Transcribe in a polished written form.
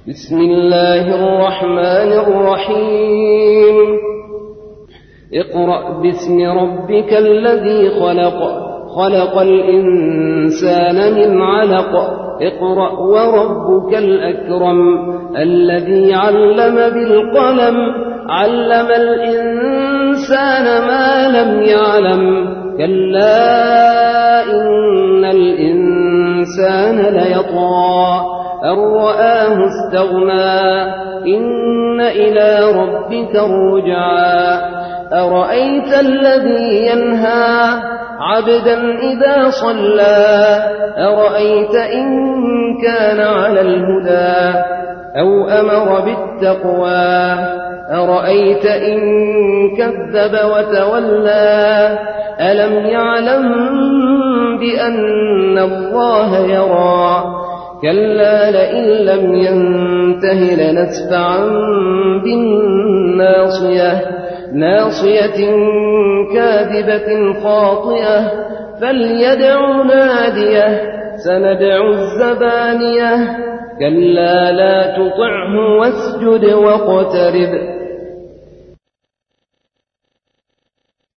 بسم الله الرحمن الرحيم اقرأ باسم ربك الذي خلق الإنسان من علق اقرأ وربك الأكرم الذي علم بالقلم علم الإنسان ما لم يعلم كلا إن الإنسان ليطغى أن رآه استغنى إن إلى ربك الرجعى أرأيت الذي ينهى عبدا إذا صلى أرأيت إن كان على الهدى أو أمر بالتقوى أرأيت إن كذب وتولى ألم يعلم بأن الله يرى كلا لئن لم ينته لنسفعا بالناصية ناصية كاذبة خاطئة فليدع ناديه سندع الزبانية كلا لا تطعه واسجد واقترب